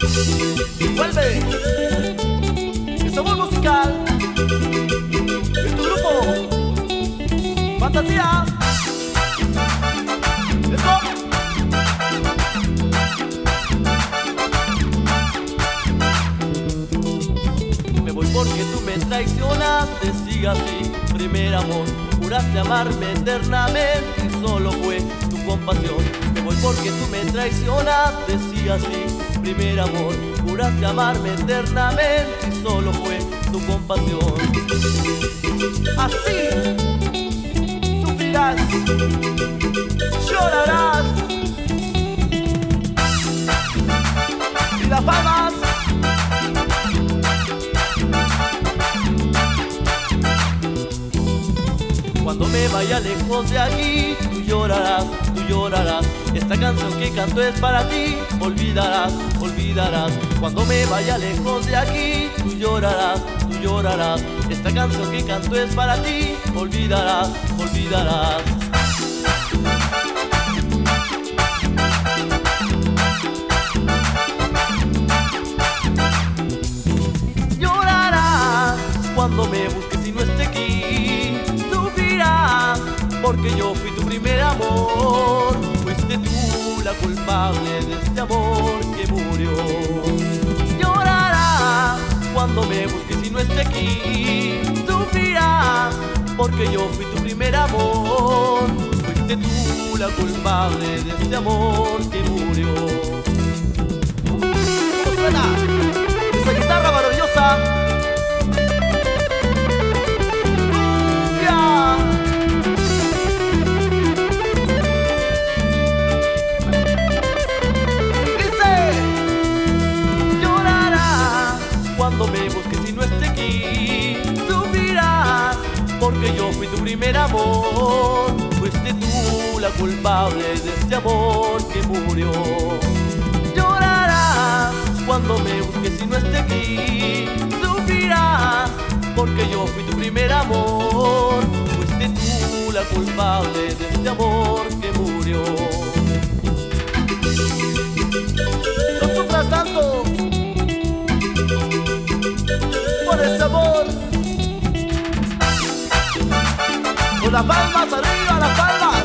Vuelve el sabor musical de tu grupo Fantasía. Eso. Me voy porque tú me traicionaste, sigue así, primer amor. Juraste amarme eternamente y solo fue tu compasión. Me voy porque tú me traicionaste, sigue así, primer amor. Juraste amarme eternamente y solo fue tu compasión. Así sufrirás, llorarás y las palmas. Cuando me vaya lejos de aquí, tú llorarás, tú llorarás. Esta canción que canto es para ti, olvidarás, olvidarás. Cuando me vaya lejos de aquí, tú llorarás, tú llorarás. Esta canción que canto es para ti, olvidarás, olvidarás. Llorarás cuando me busques y no esté aquí. Sufrirás porque yo fui tu primer amor. Fuiste tú la culpable de este amor que murió. Llorarás cuando me busques y no esté aquí. Sufrirás porque yo fui tu primer amor. Fuiste tú la culpable de este amor que murió. ¿Cómo suena esa guitarra maravillosa? Cuando me busques y no esté aquí, sufrirás porque yo fui tu primer amor. Fuiste tú la culpable de este amor que murió. Llorarás cuando me busques y no esté aquí, sufrirás porque yo fui tu primer amor. Fuiste tú la culpable de este amor que murió. No sufras tanto por ese amor. Con las palmas arriba, las palmas.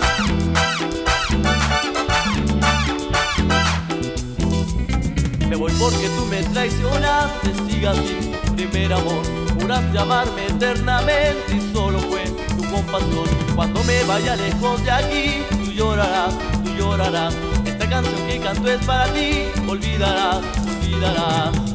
Me voy porque tú me traicionaste, sigue así, primer amor. Juraste amarme eternamente y solo fue tu compasión. Cuando me vaya lejos de aquí, tú llorarás, tú llorarás. Esta canción que canto es para ti, olvidarás, olvidarás.